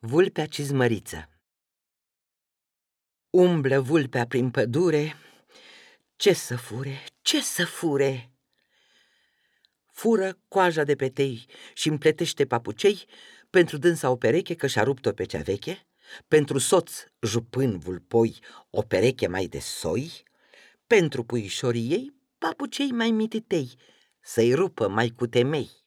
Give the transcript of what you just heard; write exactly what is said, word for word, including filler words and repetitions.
Vulpea Cizmăriță. Umblă vulpea prin pădure, ce să fure, ce să fure? Fură coaja de petei și împletește papucei, pentru dânsa o pereche că și-a rupt-o pe cea veche, pentru soț jupân vulpoi o pereche mai de soi, pentru puișorii ei papucei mai mititei, să-i rupă mai cu temei.